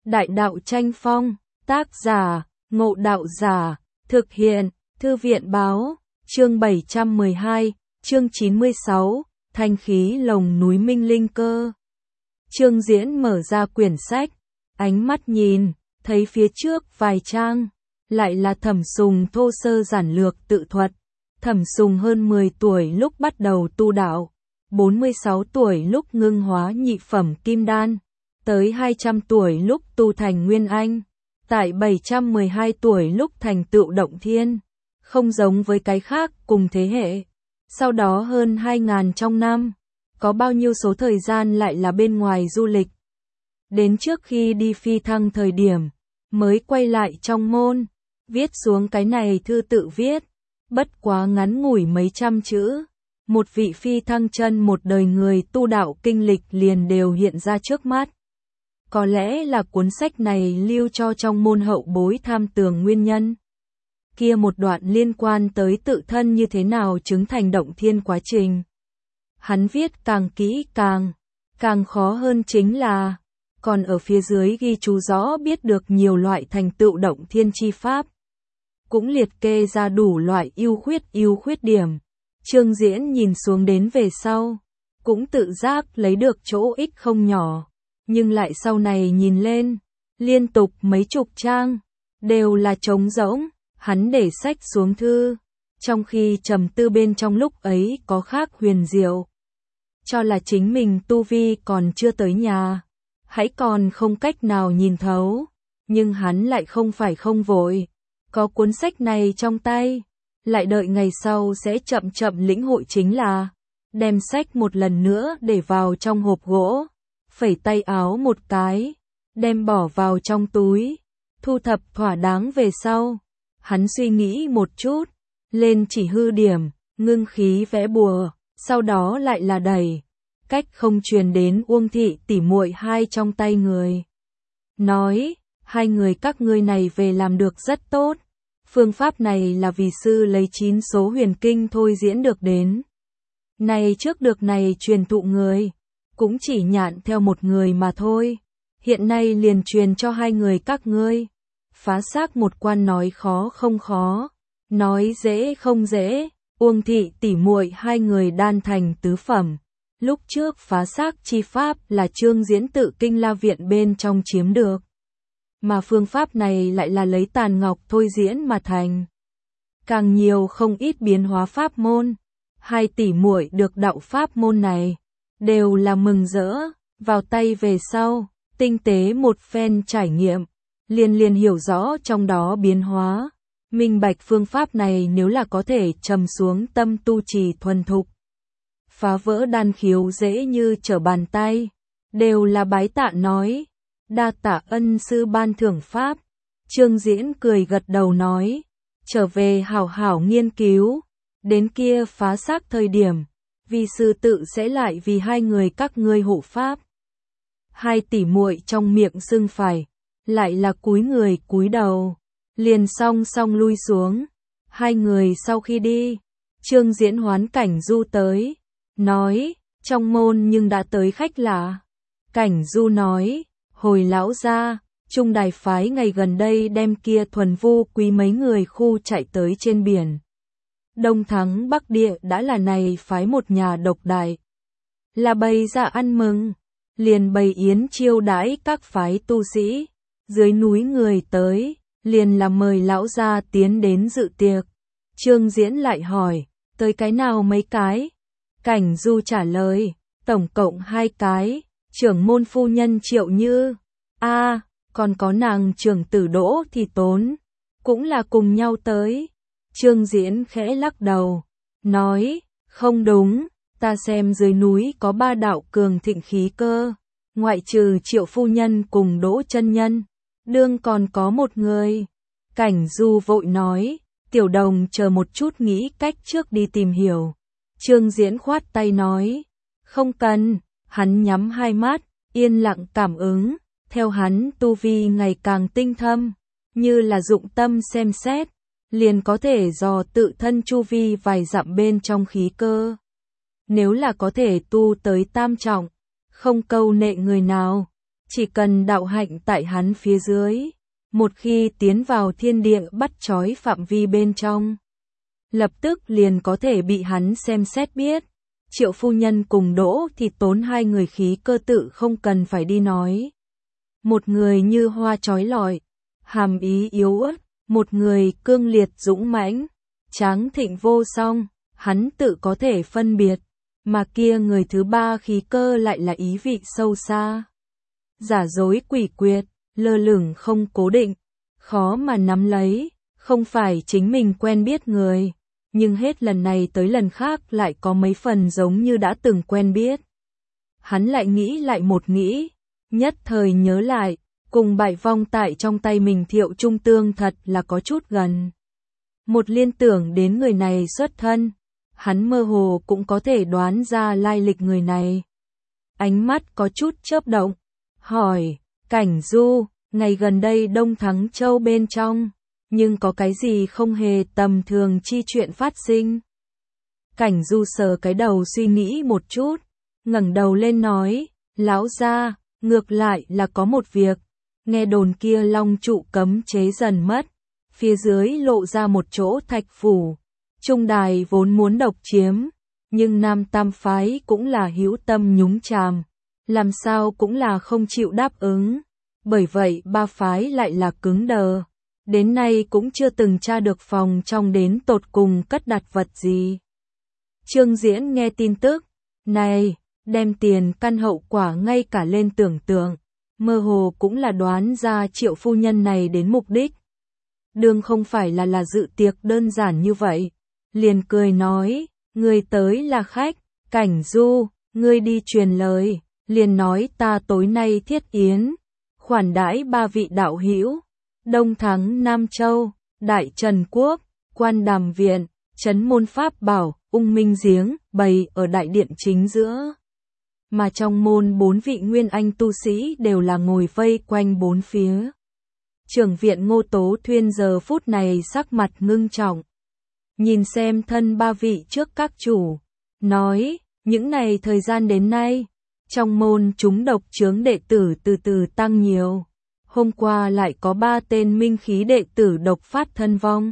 Đại đạo tranh phong, tác giả, Ngộ Đạo Giả, thực hiện, Thư viện báo, chương 712, chương 96, thanh khí lồng núi minh linh cơ. Trương Diễn mở ra quyển sách, ánh mắt nhìn, thấy phía trước vài trang, lại là Thẩm Sùng thô sơ giản lược tự thuật. Thẩm Sùng hơn 10 tuổi lúc bắt đầu tu đạo, 46 tuổi lúc ngưng hóa nhị phẩm kim đan, tới 200 tuổi lúc tu thành nguyên anh, tại 712 tuổi lúc thành tựu động thiên, không giống với cái khác cùng thế hệ. Sau đó hơn 2.000 trong năm, có bao nhiêu số thời gian lại là bên ngoài du lịch. Đến trước khi đi phi thăng thời điểm, mới quay lại trong môn, viết xuống cái này thư tự viết, bất quá ngắn ngủi mấy trăm chữ. Một vị phi thăng chân một đời người tu đạo kinh lịch liền đều hiện ra trước mắt. Có lẽ là cuốn sách này lưu cho trong môn hậu bối tham tường nguyên nhân. Kia một đoạn liên quan tới tự thân như thế nào chứng thành động thiên quá trình. Hắn viết càng kỹ càng khó hơn chính là, còn ở phía dưới ghi chú rõ biết được nhiều loại thành tựu động thiên chi pháp. Cũng liệt kê ra đủ loại ưu khuyết điểm. Trương Diễn nhìn xuống đến về sau, cũng tự giác lấy được chỗ ích không nhỏ, nhưng lại sau này nhìn lên, liên tục mấy chục trang, đều là trống rỗng, hắn để sách xuống thư, trong khi trầm tư bên trong lúc ấy có khác huyền diệu. Cho là chính mình tu vi còn chưa tới nhà, hãy còn không cách nào nhìn thấu, nhưng hắn lại không phải không vội, có cuốn sách này trong tay. Lại đợi ngày sau sẽ chậm chậm lĩnh hội chính là, đem sách một lần nữa để vào trong hộp gỗ, phẩy tay áo một cái, đem bỏ vào trong túi, thu thập thỏa đáng về sau. Hắn suy nghĩ một chút, lên chỉ hư điểm, ngưng khí vẽ bùa, sau đó lại là đẩy, cách không truyền đến Uông thị tỉ muội hai trong tay người. Nói, hai người các ngươi này về làm được rất tốt. Phương pháp này là vì sư lấy 9 số huyền kinh thôi diễn được đến. Này trước được này truyền thụ người, cũng chỉ nhạn theo một người mà thôi. Hiện nay liền truyền cho hai người các ngươi. Phá xác một quan nói khó không khó, nói dễ không dễ. Uông thị tỉ muội hai người đan thành tứ phẩm. Lúc trước phá xác chi pháp là Trương Diễn tự Kinh La Viện bên trong chiếm được. Mà phương pháp này lại là lấy tàn ngọc thôi diễn mà thành. Càng nhiều không ít biến hóa pháp môn. Hai tỷ muội được đạo pháp môn này, đều là mừng rỡ, vào tay về sau, tinh tế một phen trải nghiệm, liền hiểu rõ trong đó biến hóa. Minh bạch phương pháp này nếu là có thể trầm xuống tâm tu trì thuần thục, phá vỡ đan khiếu dễ như trở bàn tay, đều là bái tạ nói. Đa tạ ân sư ban thưởng pháp. Trương Diễn cười gật đầu nói, trở về hảo hảo nghiên cứu, đến kia phá xác thời điểm, vì sư tự sẽ lại vì hai người các ngươi hộ pháp. Hai tỷ muội trong miệng xưng phải, lại là cúi người cúi đầu, liền song song lui xuống. Hai người sau khi đi, Trương Diễn hoán Cảnh Du tới, nói, trong môn nhưng đã tới khách lạ. Cảnh Du nói, hồi lão gia, Trung Đài phái ngày gần đây đem kia thuần vu quý mấy người khu chạy tới trên biển. Đông Thắng Bắc Địa đã là này phái một nhà độc đại. Là bày ra ăn mừng, liền bày yến chiêu đãi các phái tu sĩ. Dưới núi người tới, liền là mời lão gia tiến đến dự tiệc. Trương Diễn lại hỏi, tới cái nào mấy cái? Cảnh Du trả lời, tổng cộng 2 cái. Trưởng môn phu nhân Triệu Như, còn có nàng trưởng tử Đỗ Thì Tốn, cũng là cùng nhau tới. Trương Diễn khẽ lắc đầu, nói, không đúng, ta xem dưới núi có 3 đạo cường thịnh khí cơ, ngoại trừ Triệu phu nhân cùng Đỗ chân nhân, đương còn có một người. Cảnh Du vội nói, Tiểu Đồng chờ một chút nghĩ cách trước đi tìm hiểu. Trương Diễn khoát tay nói, không cần. Hắn nhắm hai mắt, yên lặng cảm ứng, theo hắn tu vi ngày càng tinh thâm, như là dụng tâm xem xét, liền có thể dò tự thân chu vi vài dặm bên trong khí cơ. Nếu là có thể tu tới tam trọng, không câu nệ người nào, Chỉ cần đạo hạnh tại hắn phía dưới, một khi tiến vào thiên địa bắt trói phạm vi bên trong, lập tức liền có thể bị hắn xem xét biết. Triệu phu nhân cùng Đỗ thì tốn hai người khí cơ tự không cần phải đi nói. Một người như hoa chói lọi, hàm ý yếu ớt, một người cương liệt dũng mãnh, tráng thịnh vô song, hắn tự có thể phân biệt, mà kia người thứ ba khí cơ lại là ý vị sâu xa. Giả dối quỷ quyệt, lơ lửng không cố định, khó mà nắm lấy, không phải chính mình quen biết người, nhưng hết lần này tới lần khác lại có mấy phần giống như đã từng quen biết. Hắn lại nghĩ lại một nghĩ, nhất thời nhớ lại, cùng bại vong tại trong tay mình Thiệu Trung Tương thật là có chút gần. Một liên tưởng đến người này xuất thân, hắn mơ hồ cũng có thể đoán ra lai lịch người này. Ánh mắt có chút chớp động, hỏi, Cảnh Du, ngày gần đây Đông Thắng Châu bên trong, nhưng có cái gì không hề tầm thường chi chuyện phát sinh? Cảnh Du sờ cái đầu suy nghĩ một chút, ngẩng đầu lên nói, lão gia, ngược lại là có một việc, nghe đồn kia long trụ cấm chế dần mất, phía dưới lộ ra một chỗ thạch phủ, Trung Đài vốn muốn độc chiếm, nhưng Nam Tam phái cũng là hữu tâm nhúng chàm, làm sao cũng là không chịu đáp ứng, bởi vậy ba phái lại là cứng đờ, đến nay cũng chưa từng tra được phòng trong đến tột cùng cất đặt vật gì. Trương Diễn nghe tin tức này, đem tiền căn hậu quả ngay cả lên tưởng tượng, mơ hồ cũng là đoán ra Triệu phu nhân này đến mục đích. Đương không phải là dự tiệc đơn giản như vậy, liền cười nói, người tới là khách, Cảnh Du, ngươi đi truyền lời, liền nói ta tối nay thiết yến, khoản đãi ba vị đạo hữu, Đông Thắng Nam Châu, Đại Trần Quốc, Quan Đàm Viện, Trấn Môn Pháp Bảo, Ung Minh Giếng, bày ở đại điện chính giữa. Mà trong môn 4 vị nguyên anh tu sĩ đều là ngồi vây quanh bốn phía. Trưởng viện Ngô Tố Thuyên giờ phút này sắc mặt ngưng trọng. Nhìn xem thân ba vị trước các chủ, nói, những này thời gian đến nay, trong môn chúng độc chướng đệ tử từ từ tăng nhiều. Hôm qua lại có 3 tên minh khí đệ tử độc phát thân vong.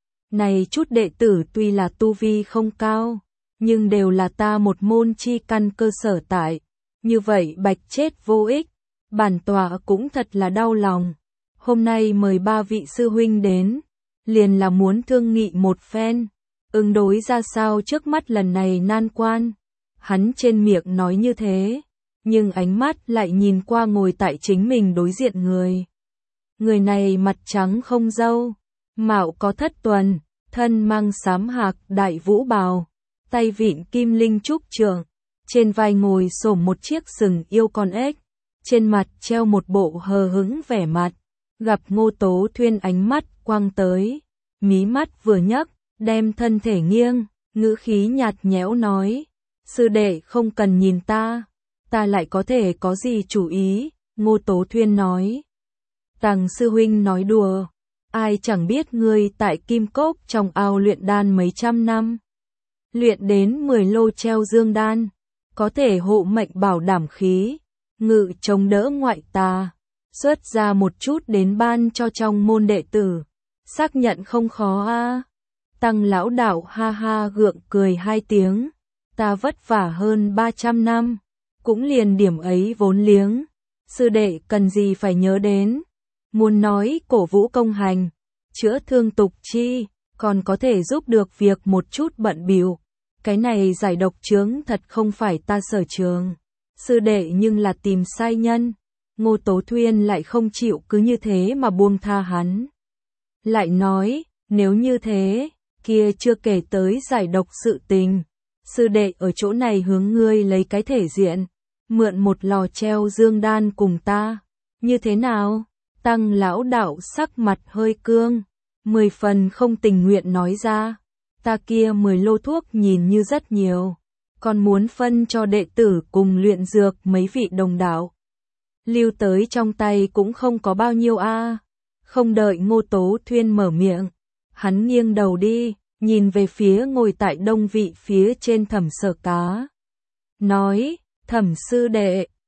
Này chút đệ tử tuy là tu vi không cao, nhưng đều là ta một môn chi căn cơ sở tại. Như vậy bạch chết vô ích, bản tọa cũng thật là đau lòng. Hôm nay mời 3 vị sư huynh đến, liền là muốn thương nghị một phen, ứng đối ra sao trước mắt lần này nan quan. Hắn trên miệng nói như thế, nhưng ánh mắt lại nhìn qua ngồi tại chính mình đối diện người. Người này mặt trắng không râu, mạo có thất tuần, thân mang xám hạc đại vũ bào, tay vịn kim linh trúc trượng, trên vai ngồi xổm một chiếc sừng yêu con ếch, trên mặt treo một bộ hờ hững vẻ mặt. Gặp Ngô Tố Thuyên ánh mắt quăng tới, mí mắt vừa nhấc, đem thân thể nghiêng, ngữ khí nhạt nhẽo nói, sư đệ không cần nhìn ta lại có thể có gì chủ ý, Ngô Tố Thuyên nói. Tằng sư huynh nói đùa, ai chẳng biết ngươi tại Kim Cốc trong ao luyện đan mấy trăm năm. Luyện đến 10 lô treo dương đan, có thể hộ mệnh bảo đảm khí, ngự chống đỡ ngoại tà, xuất ra một chút đến ban cho trong môn đệ tử. Xác nhận không khó a. Tăng lão đạo ha ha gượng cười 2 tiếng, ta vất vả hơn 300 năm. Cũng liền điểm ấy vốn liếng, sư đệ cần gì phải nhớ đến, muốn nói cổ vũ công hành, chữa thương tục chi, còn có thể giúp được việc một chút bận bịu. Cái này giải độc chướng thật không phải ta sở trường, sư đệ nhưng là tìm sai nhân. Ngô Tố Thuyên lại không chịu cứ như thế mà buông tha hắn. Lại nói, nếu như thế, kia chưa kể tới giải độc sự tình. Sư đệ ở chỗ này hướng ngươi lấy cái thể diện, mượn một lò treo dương đan cùng ta, như thế nào? Tăng lão đạo sắc mặt hơi cương, 10 phần không tình nguyện nói ra, ta kia 10 lô thuốc nhìn như rất nhiều, còn muốn phân cho đệ tử cùng luyện dược mấy vị đồng đạo. Lưu tới trong tay cũng không có bao nhiêu a. Không đợi Ngô Tố Thuyên mở miệng, hắn nghiêng đầu đi, nhìn về phía ngồi tại đông vị phía trên Thẩm Sở Cá. Nói, Thẩm sư đệ,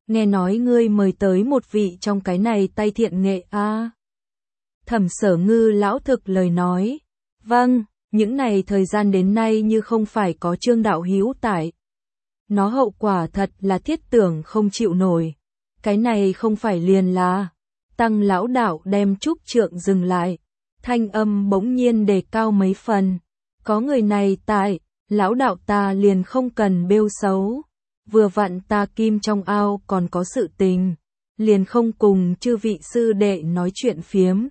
nghe nói ngươi mời tới một vị trong cái này tay thiện nghệ a. Thẩm Sở Ngư lão thực lời nói, vâng, những này thời gian đến nay như không phải có Trương đạo hữu tại. Nó hậu quả thật là thiết tưởng không chịu nổi. Cái này không phải liền là, Tăng lão đạo đem trúc trượng dừng lại, thanh âm bỗng nhiên đề cao mấy phần. Có người này tại, lão đạo ta liền không cần bêu xấu. Vừa vặn ta kim trong ao còn có sự tình, liền không cùng chư vị sư đệ nói chuyện phiếm.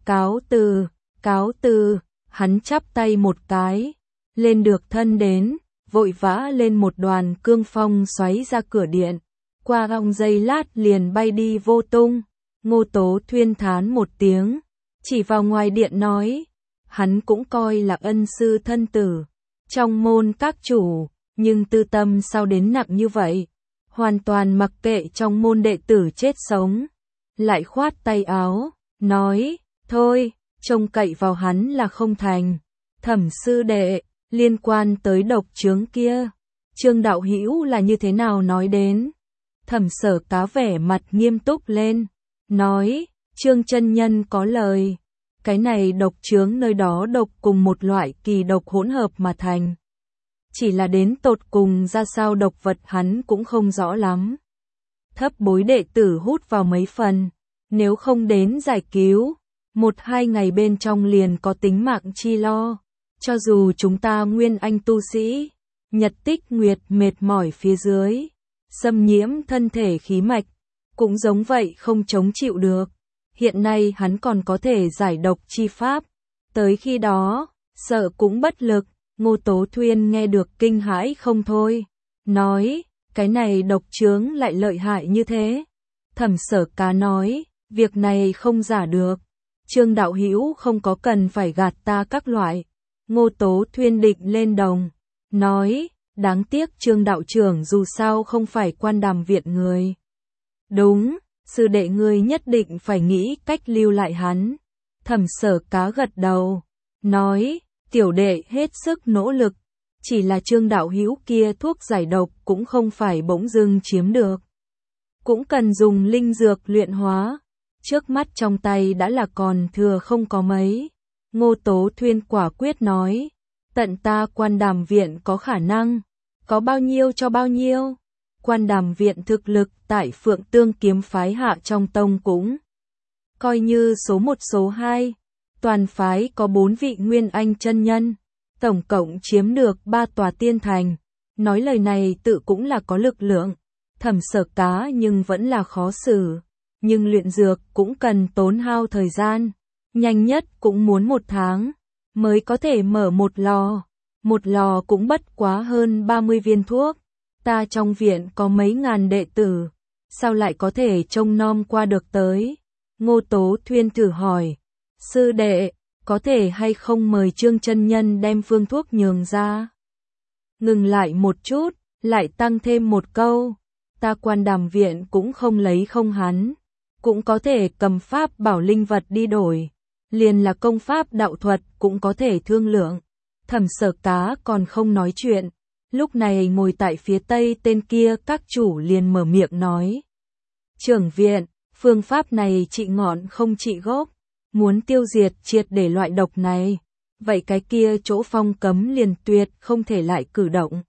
Cáo từ, hắn chắp tay một cái, lên được thân đến, vội vã lên một đoàn cương phong xoáy ra cửa điện, qua vòng giây lát liền bay đi vô tung. Ngô Tố Thuyên thán một tiếng, chỉ vào ngoài điện nói, hắn cũng coi là ân sư thân tử, trong môn các chủ, nhưng tư tâm sao đến nặng như vậy, hoàn toàn mặc kệ trong môn đệ tử chết sống. Lại khoát tay áo, nói, thôi, trông cậy vào hắn là không thành. Thẩm sư đệ, liên quan tới độc chướng kia, Trương đạo hữu là như thế nào nói đến? Thẩm Sở Cá vẻ mặt nghiêm túc lên, nói, Trương chân nhân có lời, cái này độc chướng nơi đó độc cùng một loại kỳ độc hỗn hợp mà thành. Chỉ là đến tột cùng ra sao độc vật hắn cũng không rõ lắm. Thấp bối đệ tử hút vào mấy phần, nếu không đến giải cứu, 1-2 ngày bên trong liền có tính mạng chi lo. Cho dù chúng ta nguyên anh tu sĩ, nhật tích nguyệt mệt mỏi phía dưới, xâm nhiễm thân thể khí mạch, cũng giống vậy không chống chịu được. Hiện nay hắn còn có thể giải độc chi pháp, tới khi đó, sợ cũng bất lực. Ngô Tố Thuyên nghe được kinh hãi không thôi, nói, cái này độc chướng lại lợi hại như thế. Thẩm Sở Cá nói, việc này không giả được, Trương đạo hữu không có cần phải gạt ta các loại. Ngô Tố Thuyên định lên đồng, nói, đáng tiếc Trương đạo trưởng dù sao không phải Quan Đàm viện người. Đúng, sư đệ ngươi nhất định phải nghĩ cách lưu lại hắn. Thẩm Sở Cá gật đầu, nói, tiểu đệ hết sức nỗ lực, chỉ là Trương đạo hữu kia thuốc giải độc cũng không phải bỗng dưng chiếm được. Cũng cần dùng linh dược luyện hóa, trước mắt trong tay đã là còn thừa không có mấy. Ngô Tố Thuyên quả quyết nói, tận ta Quan Đàm viện có khả năng, có bao nhiêu cho bao nhiêu. Quan Đàm viện thực lực tại Phượng Tương kiếm phái hạ trong tông cũng coi như số 1 số 2. Toàn phái có 4 vị nguyên anh chân nhân, tổng cộng chiếm được 3 tòa tiên thành. Nói lời này tự cũng là có lực lượng. Thẩm Sở Cá nhưng vẫn là khó xử, nhưng luyện dược cũng cần tốn hao thời gian, nhanh nhất cũng muốn 1 tháng mới có thể mở một lò. Một lò cũng bất quá hơn 30 viên thuốc. Ta trong viện có mấy ngàn đệ tử, sao lại có thể trông nom qua được tới? Ngô Tố Thuyên thử hỏi, sư đệ, có thể hay không mời Trương chân nhân đem phương thuốc nhường ra? Ngừng lại một chút, lại tăng thêm một câu, ta Quan Đàm viện cũng không lấy không hắn, cũng có thể cầm pháp bảo linh vật đi đổi, liền là công pháp đạo thuật cũng có thể thương lượng. Thẩm Sở Cá còn không nói chuyện, lúc này ngồi tại phía tây tên kia các chủ liền mở miệng nói, trưởng viện, phương pháp này trị ngọn không trị gốc, muốn tiêu diệt triệt để loại độc này, vậy cái kia chỗ phong cấm liền tuyệt không thể lại cử động.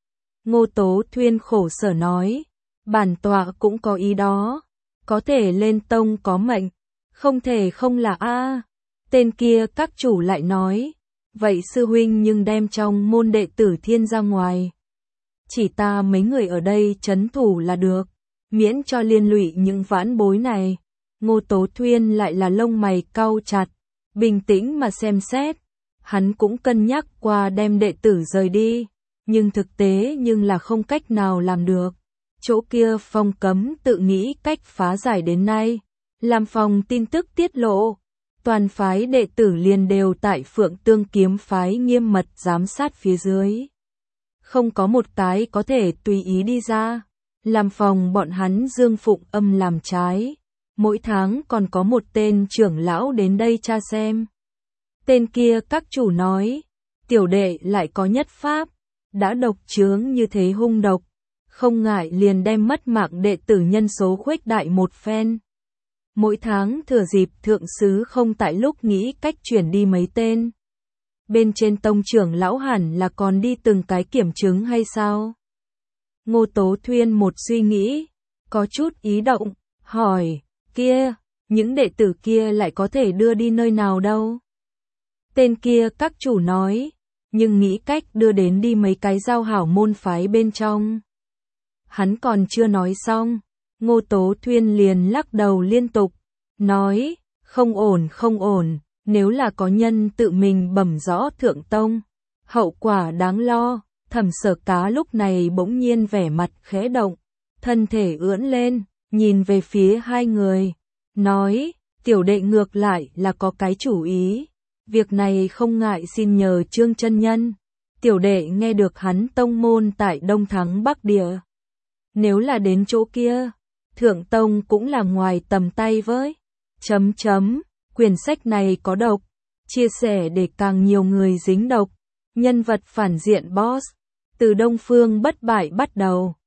Ngô Tố Thuyên khổ sở nói, bản tọa cũng có ý đó, có thể lên tông có mệnh, không thể không là a. Tên kia các chủ lại nói, vậy sư huynh nhưng đem trong môn đệ tử thiên ra ngoài. Chỉ ta mấy người ở đây trấn thủ là được, miễn cho liên lụy những vãn bối này. Ngô Tố Thuyên lại là lông mày cau chặt, bình tĩnh mà xem xét. Hắn cũng cân nhắc qua đem đệ tử rời đi, nhưng thực tế nhưng là không cách nào làm được. Chỗ kia phong cấm tự nghĩ cách phá giải đến nay, làm phòng tin tức tiết lộ. Toàn phái đệ tử liền đều tại Phượng Tương kiếm phái nghiêm mật giám sát phía dưới. Không có một cái có thể tùy ý đi ra, làm phòng bọn hắn Dương Phụng Âm làm trái. Mỗi tháng còn có một tên trưởng lão đến đây tra xem. Tên kia các chủ nói, tiểu đệ lại có nhất pháp, đã độc chướng như thế hung độc, không ngại liền đem mất mạng đệ tử nhân số khuếch đại một phen. Mỗi tháng thừa dịp thượng sứ không tại lúc nghĩ cách chuyển đi mấy tên. Bên trên tông trưởng lão hẳn là còn đi từng cái kiểm chứng hay sao? Ngô Tố Thuyên một suy nghĩ, có chút ý động, hỏi, kia, những đệ tử kia lại có thể đưa đi nơi nào đâu? Tên kia các chủ nói, nhưng nghĩ cách đưa đến đi mấy cái giao hảo môn phái bên trong. Hắn còn chưa nói xong, Ngô Tố Thuyên liền lắc đầu liên tục, nói, không ổn, nếu là có nhân tự mình bẩm rõ thượng tông, hậu quả đáng lo. Thẩm Sở Cá lúc này bỗng nhiên vẻ mặt khẽ động, thân thể ưỡn lên, nhìn về phía hai người, nói, tiểu đệ ngược lại là có cái chủ ý, việc này không ngại xin nhờ Trương chân nhân. Tiểu đệ nghe được hắn tông môn tại Đông Thắng Bắc Địa. Nếu là đến chỗ kia, thượng tông cũng là ngoài tầm tay với. Quyển sách này có độc, chia sẻ để càng nhiều người dính độc. Nhân vật phản diện boss, từ Đông Phương Bất Bại bắt đầu.